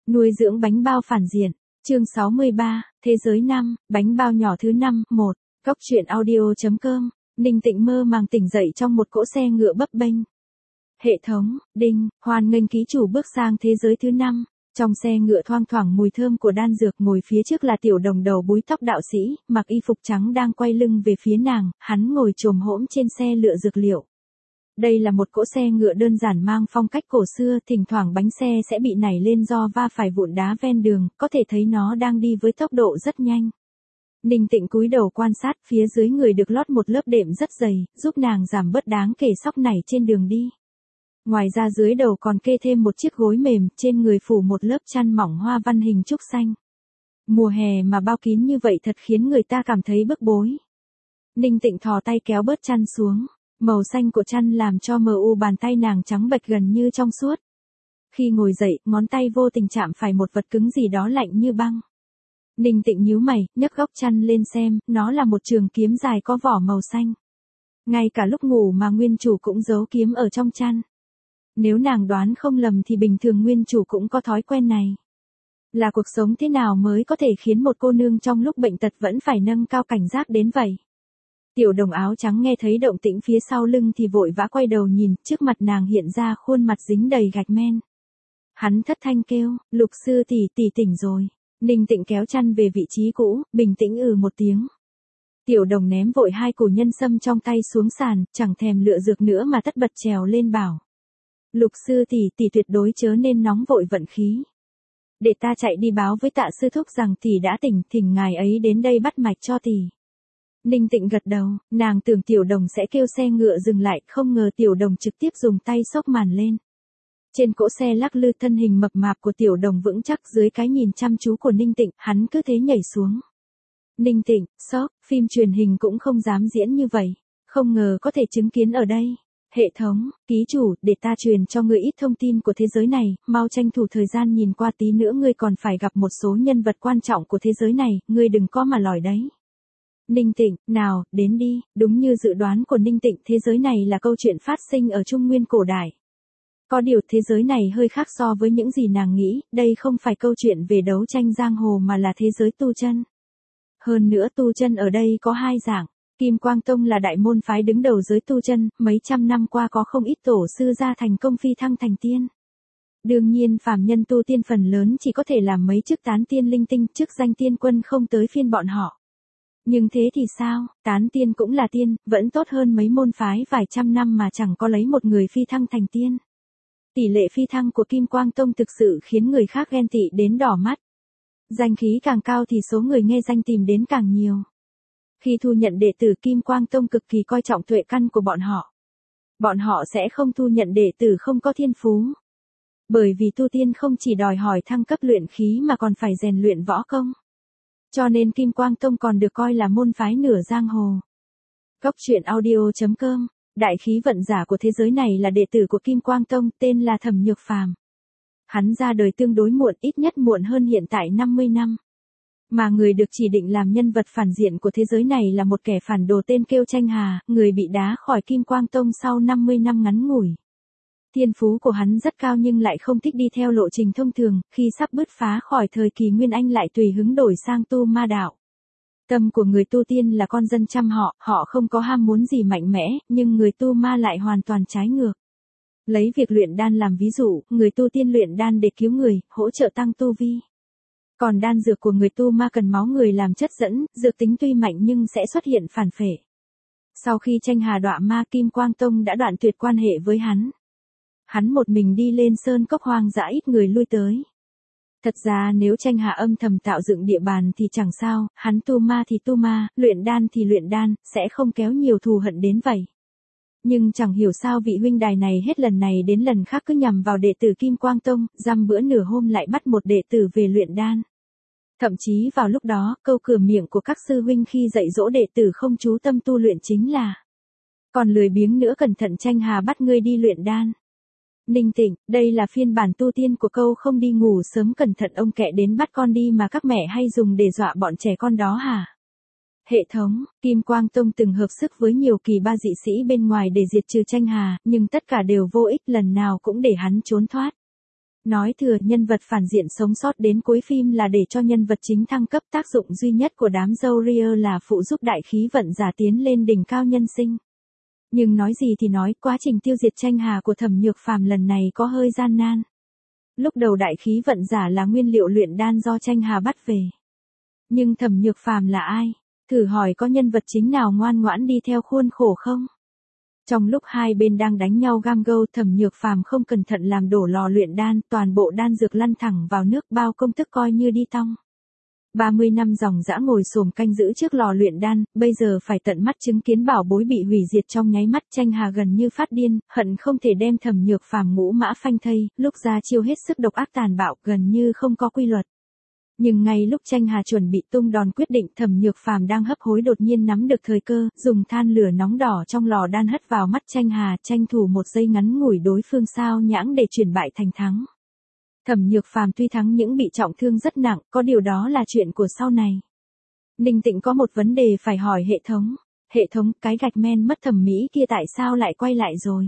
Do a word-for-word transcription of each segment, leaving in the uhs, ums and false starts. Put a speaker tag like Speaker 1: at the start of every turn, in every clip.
Speaker 1: Nuôi dưỡng bánh bao phản diện. Chương sáu mươi ba, Thế giới năm, bánh bao nhỏ thứ năm, một. Góc truyện audio.com. Ninh Tịnh mơ màng tỉnh dậy trong một cỗ xe ngựa bấp bênh. Hệ thống, đinh, hoan nghênh ký chủ bước sang thế giới thứ năm. Trong xe ngựa thoang thoảng mùi thơm của đan dược, ngồi phía trước là Tiểu Đồng đầu búi tóc đạo sĩ, mặc y phục trắng đang quay lưng về phía nàng, hắn ngồi chồm hổm trên xe lựa dược liệu. Đây là một cỗ xe ngựa đơn giản mang phong cách cổ xưa, thỉnh thoảng bánh xe sẽ bị nảy lên do va phải vụn đá ven đường, có thể thấy nó đang đi với tốc độ rất nhanh. Ninh Tịnh cúi đầu quan sát, phía dưới người được lót một lớp đệm rất dày, giúp nàng giảm bớt đáng kể sóc nảy trên đường đi. Ngoài ra dưới đầu còn kê thêm một chiếc gối mềm, trên người phủ một lớp chăn mỏng hoa văn hình trúc xanh. Mùa hè mà bao kín như vậy thật khiến người ta cảm thấy bức bối. Ninh Tịnh thò tay kéo bớt chăn xuống. Màu xanh của chăn làm cho mờ u bàn tay nàng trắng bệch gần như trong suốt. Khi ngồi dậy, ngón tay vô tình chạm phải một vật cứng gì đó lạnh như băng. Ninh Tịnh nhíu mày, nhấc góc chăn lên xem, nó là một trường kiếm dài có vỏ màu xanh. Ngay cả lúc ngủ mà nguyên chủ cũng giấu kiếm ở trong chăn. Nếu nàng đoán không lầm thì bình thường nguyên chủ cũng có thói quen này. Là cuộc sống thế nào mới có thể khiến một cô nương trong lúc bệnh tật vẫn phải nâng cao cảnh giác đến vậy? Tiểu Đồng áo trắng nghe thấy động tĩnh phía sau lưng thì vội vã quay đầu nhìn, trước mặt nàng hiện ra khuôn mặt dính đầy gạch men. Hắn thất thanh kêu, Lục sư tỷ tỷ tỉnh rồi. Ninh Tịnh kéo chăn về vị trí cũ, bình tĩnh ừ một tiếng. Tiểu Đồng ném vội hai củ nhân sâm trong tay xuống sàn, chẳng thèm lựa dược nữa mà tất bật trèo lên bảo. Lục sư tỷ tỷ tuyệt đối chớ nên nóng vội vận khí. Để ta chạy đi báo với Tạ sư thúc rằng tỷ đã tỉnh, thỉnh ngài ấy đến đây bắt mạch cho tỷ. Ninh Tịnh gật đầu, nàng tưởng Tiểu Đồng sẽ kêu xe ngựa dừng lại, không ngờ Tiểu Đồng trực tiếp dùng tay xốc màn lên. Trên cỗ xe lắc lư, thân hình mập mạp của Tiểu Đồng vững chắc dưới cái nhìn chăm chú của Ninh Tịnh, hắn cứ thế nhảy xuống. Ninh Tịnh, sốc, phim truyền hình cũng không dám diễn như vậy, không ngờ có thể chứng kiến ở đây. Hệ thống, ký chủ, để ta truyền cho ngươi ít thông tin của thế giới này, mau tranh thủ thời gian nhìn qua, tí nữa ngươi còn phải gặp một số nhân vật quan trọng của thế giới này, ngươi đừng có mà lòi đấy. Ninh Tịnh, nào, đến đi, đúng như dự đoán của Ninh Tịnh, thế giới này là câu chuyện phát sinh ở Trung Nguyên cổ đại. Có điều thế giới này hơi khác so với những gì nàng nghĩ, đây không phải câu chuyện về đấu tranh giang hồ mà là thế giới tu chân. Hơn nữa tu chân ở đây có hai dạng, Kim Quang Tông là đại môn phái đứng đầu giới tu chân, mấy trăm năm qua có không ít tổ sư ra thành công phi thăng thành tiên. Đương nhiên phàm nhân tu tiên phần lớn chỉ có thể làm mấy chức tán tiên linh tinh, chức danh tiên quân không tới phiên bọn họ. Nhưng thế thì sao, tán tiên cũng là tiên, vẫn tốt hơn mấy môn phái vài trăm năm mà chẳng có lấy một người phi thăng thành tiên. Tỷ lệ phi thăng của Kim Quang Tông thực sự khiến người khác ghen tị đến đỏ mắt. Danh khí càng cao thì số người nghe danh tìm đến càng nhiều. Khi thu nhận đệ tử, Kim Quang Tông cực kỳ coi trọng tuệ căn của bọn họ. Bọn họ sẽ không thu nhận đệ tử không có thiên phú. Bởi vì tu tiên không chỉ đòi hỏi thăng cấp luyện khí mà còn phải rèn luyện võ công. Cho nên Kim Quang Tông còn được coi là môn phái nửa giang hồ. Góc truyện audio.com. Đại khí vận giả của thế giới này là đệ tử của Kim Quang Tông, tên là Thẩm Nhược Phàm. Hắn ra đời tương đối muộn, ít nhất muộn hơn hiện tại năm mươi năm. Mà người được chỉ định làm nhân vật phản diện của thế giới này là một kẻ phản đồ tên kêu Tranh Hà, người bị đá khỏi Kim Quang Tông sau năm mươi năm ngắn ngủi. Thiên phú của hắn rất cao nhưng lại không thích đi theo lộ trình thông thường, khi sắp bứt phá khỏi thời kỳ Nguyên Anh lại tùy hứng đổi sang tu ma đạo. Tâm của người tu tiên là con dân chăm họ, họ không có ham muốn gì mạnh mẽ, nhưng người tu ma lại hoàn toàn trái ngược. Lấy việc luyện đan làm ví dụ, người tu tiên luyện đan để cứu người, hỗ trợ tăng tu vi. Còn đan dược của người tu ma cần máu người làm chất dẫn, dược tính tuy mạnh nhưng sẽ xuất hiện phản phệ. Sau khi Tranh Hà đọa ma, Kim Quang Tông đã đoạn tuyệt quan hệ với hắn. Hắn một mình đi lên sơn cốc hoang dã ít người lui tới. Thật ra nếu Tranh Hà âm thầm tạo dựng địa bàn thì chẳng sao, hắn tu ma thì tu ma, luyện đan thì luyện đan, sẽ không kéo nhiều thù hận đến vậy. Nhưng chẳng hiểu sao vị huynh đài này hết lần này đến lần khác cứ nhằm vào đệ tử Kim Quang Tông, dăm bữa nửa hôm lại bắt một đệ tử về luyện đan. Thậm chí vào lúc đó, câu cửa miệng của các sư huynh khi dạy dỗ đệ tử không chú tâm tu luyện chính là: còn lười biếng nữa cẩn thận Tranh Hà bắt ngươi đi luyện đan. Ninh Tịnh, đây là phiên bản tu tiên của câu không đi ngủ sớm cẩn thận ông kẹ đến bắt con đi mà các mẹ hay dùng để dọa bọn trẻ con đó hả? Hệ thống, Kim Quang Tông từng hợp sức với nhiều kỳ ba dị sĩ bên ngoài để diệt trừ Tranh Hà, nhưng tất cả đều vô ích, lần nào cũng để hắn trốn thoát. Nói thừa nhân vật phản diện sống sót đến cuối phim là để cho nhân vật chính thăng cấp, tác dụng duy nhất của đám dâu ria là phụ giúp đại khí vận giả tiến lên đỉnh cao nhân sinh. Nhưng nói gì thì nói, quá trình tiêu diệt Tranh Hà của Thẩm Nhược Phàm lần này có hơi gian nan. Lúc đầu đại khí vận giả là nguyên liệu luyện đan do Tranh Hà bắt về. Nhưng Thẩm Nhược Phàm là ai? Thử hỏi có nhân vật chính nào ngoan ngoãn đi theo khuôn khổ không? Trong lúc hai bên đang đánh nhau gam gâu, Thẩm Nhược Phàm không cẩn thận làm đổ lò luyện đan, toàn bộ đan dược lăn thẳng vào nước, bao công thức coi như đi tong. ba mươi năm dòng dã ngồi xổm canh giữ trước lò luyện đan, bây giờ phải tận mắt chứng kiến bảo bối bị hủy diệt trong nháy mắt. Tranh Hà gần như phát điên, hận không thể đem Thẩm Nhược Phàm ngũ mã phanh thây, lúc ra chiêu hết sức độc ác tàn bạo, gần như không có quy luật. Nhưng ngay lúc Tranh Hà chuẩn bị tung đòn quyết định, Thẩm Nhược Phàm đang hấp hối đột nhiên nắm được thời cơ, dùng than lửa nóng đỏ trong lò đan hất vào mắt Tranh Hà, tranh thủ một giây ngắn ngủi đối phương sao nhãng để chuyển bại thành thắng. Thẩm Nhược Phàm tuy thắng những bị trọng thương rất nặng, có điều đó là chuyện của sau này. Ninh Tịnh có một vấn đề phải hỏi hệ thống. Hệ thống, cái gạch men mất thẩm mỹ kia tại sao lại quay lại rồi?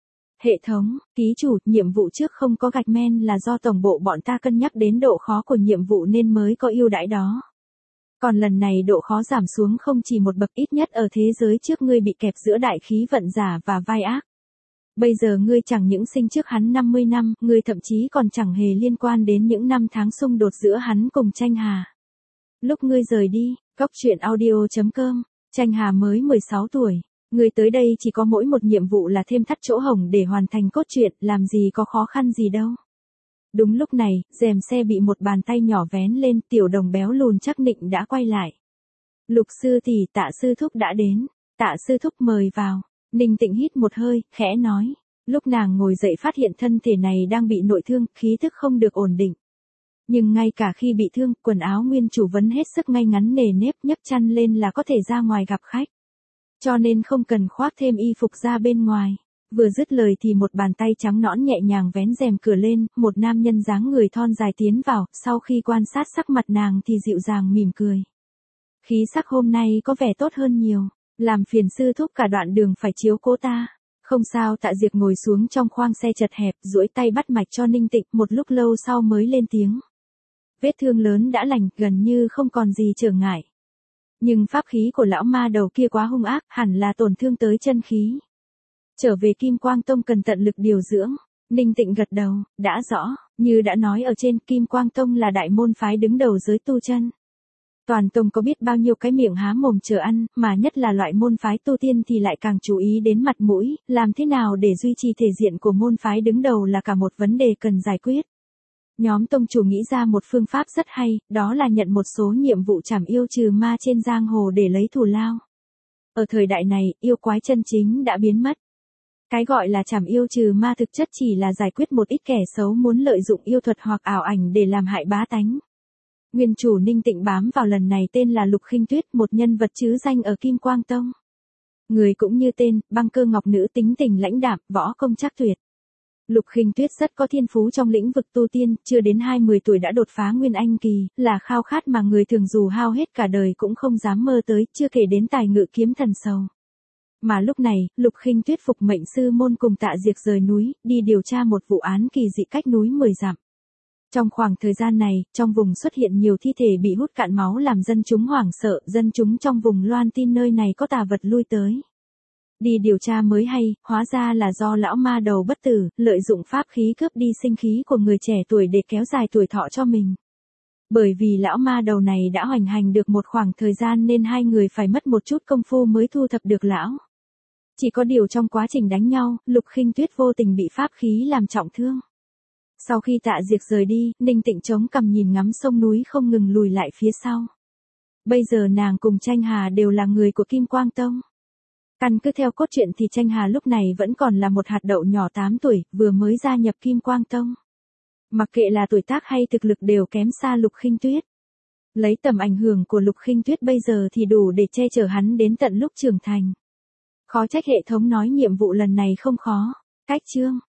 Speaker 1: Hệ thống, ký chủ, nhiệm vụ trước không có gạch men là do tổng bộ bọn ta cân nhắc đến độ khó của nhiệm vụ nên mới có ưu đãi đó. Còn lần này độ khó giảm xuống không chỉ một bậc, ít nhất ở thế giới trước ngươi bị kẹp giữa đại khí vận giả và vai ác. Bây giờ ngươi chẳng những sinh trước hắn năm mươi năm, ngươi thậm chí còn chẳng hề liên quan đến những năm tháng xung đột giữa hắn cùng Tranh Hà. Lúc ngươi rời đi, Cóc Truyện Audio chấm com, Tranh Hà mới mười sáu tuổi. Ngươi tới đây chỉ có mỗi một nhiệm vụ là thêm thắt chỗ hổng để hoàn thành cốt truyện, làm gì có khó khăn gì đâu. Đúng lúc này, rèm xe bị một bàn tay nhỏ vén lên, tiểu đồng béo lùn chắc nịnh đã quay lại. Lục sư tỷ, Tạ sư thúc đã đến. Tạ sư thúc mời vào. Ninh Tịnh hít một hơi, khẽ nói. Lúc nàng ngồi dậy phát hiện thân thể này đang bị nội thương, khí thức không được ổn định. Nhưng ngay cả khi bị thương, quần áo nguyên chủ vẫn hết sức ngay ngắn nề nếp, nhấc chăn lên là có thể ra ngoài gặp khách. Cho nên không cần khoác thêm y phục ra bên ngoài. Vừa dứt lời thì một bàn tay trắng nõn nhẹ nhàng vén rèm cửa lên, một nam nhân dáng người thon dài tiến vào, sau khi quan sát sắc mặt nàng thì dịu dàng mỉm cười. Khí sắc hôm nay có vẻ tốt hơn nhiều, làm phiền sư thúc cả đoạn đường phải chiếu cố ta. Không sao. Tạ Diệp ngồi xuống trong khoang xe chật hẹp, duỗi tay bắt mạch cho Ninh Tịnh, một lúc lâu sau mới lên tiếng. Vết thương lớn đã lành, gần như không còn gì trở ngại. Nhưng pháp khí của lão ma đầu kia quá hung ác, hẳn là tổn thương tới chân khí. Trở về Kim Quang Tông cần tận lực điều dưỡng. Ninh Tịnh gật đầu, đã rõ, như đã nói ở trên, Kim Quang Tông là đại môn phái đứng đầu giới tu chân. Toàn tông có biết bao nhiêu cái miệng há mồm chờ ăn, mà nhất là loại môn phái tu tiên thì lại càng chú ý đến mặt mũi, làm thế nào để duy trì thể diện của môn phái đứng đầu là cả một vấn đề cần giải quyết. Nhóm tông chủ nghĩ ra một phương pháp rất hay, đó là nhận một số nhiệm vụ trảm yêu trừ ma trên giang hồ để lấy thù lao. Ở thời đại này, yêu quái chân chính đã biến mất. Cái gọi là trảm yêu trừ ma thực chất chỉ là giải quyết một ít kẻ xấu muốn lợi dụng yêu thuật hoặc ảo ảnh để làm hại bá tánh. Nguyên chủ Ninh Tịnh bám vào lần này tên là Lục Khinh Tuyết, một nhân vật chứ danh ở Kim Quang Tông. Người cũng như tên, băng cơ ngọc nữ, tính tình lãnh đạm, võ công trác tuyệt. Lục Khinh Tuyết rất có thiên phú trong lĩnh vực tu tiên, chưa đến hai mươi tuổi đã đột phá Nguyên Anh kỳ, là khao khát mà người thường dù hao hết cả đời cũng không dám mơ tới, chưa kể đến tài ngự kiếm thần sầu. Mà lúc này, Lục Khinh Tuyết phục mệnh sư môn cùng Tạ Diệp rời núi, đi điều tra một vụ án kỳ dị cách núi mười dặm. Trong khoảng thời gian này, trong vùng xuất hiện nhiều thi thể bị hút cạn máu làm dân chúng hoảng sợ, dân chúng trong vùng loan tin nơi này có tà vật lui tới. Đi điều tra mới hay, hóa ra là do lão ma đầu bất tử, lợi dụng pháp khí cướp đi sinh khí của người trẻ tuổi để kéo dài tuổi thọ cho mình. Bởi vì lão ma đầu này đã hoành hành được một khoảng thời gian nên hai người phải mất một chút công phu mới thu thập được lão. Chỉ có điều trong quá trình đánh nhau, Lục Khinh Tuyết vô tình bị pháp khí làm trọng thương. Sau khi Tạ Diệp rời đi, Ninh Tịnh chống cằm nhìn ngắm sông núi không ngừng lùi lại phía sau. Bây giờ nàng cùng Tranh Hà đều là người của Kim Quang Tông. Căn cứ theo cốt truyện thì Tranh Hà lúc này vẫn còn là một hạt đậu nhỏ tám tuổi, vừa mới gia nhập Kim Quang Tông. Mặc kệ là tuổi tác hay thực lực đều kém xa Lục Khinh Tuyết. Lấy tầm ảnh hưởng của Lục Khinh Tuyết bây giờ thì đủ để che chở hắn đến tận lúc trưởng thành. Khó trách hệ thống nói nhiệm vụ lần này không khó. Cách chương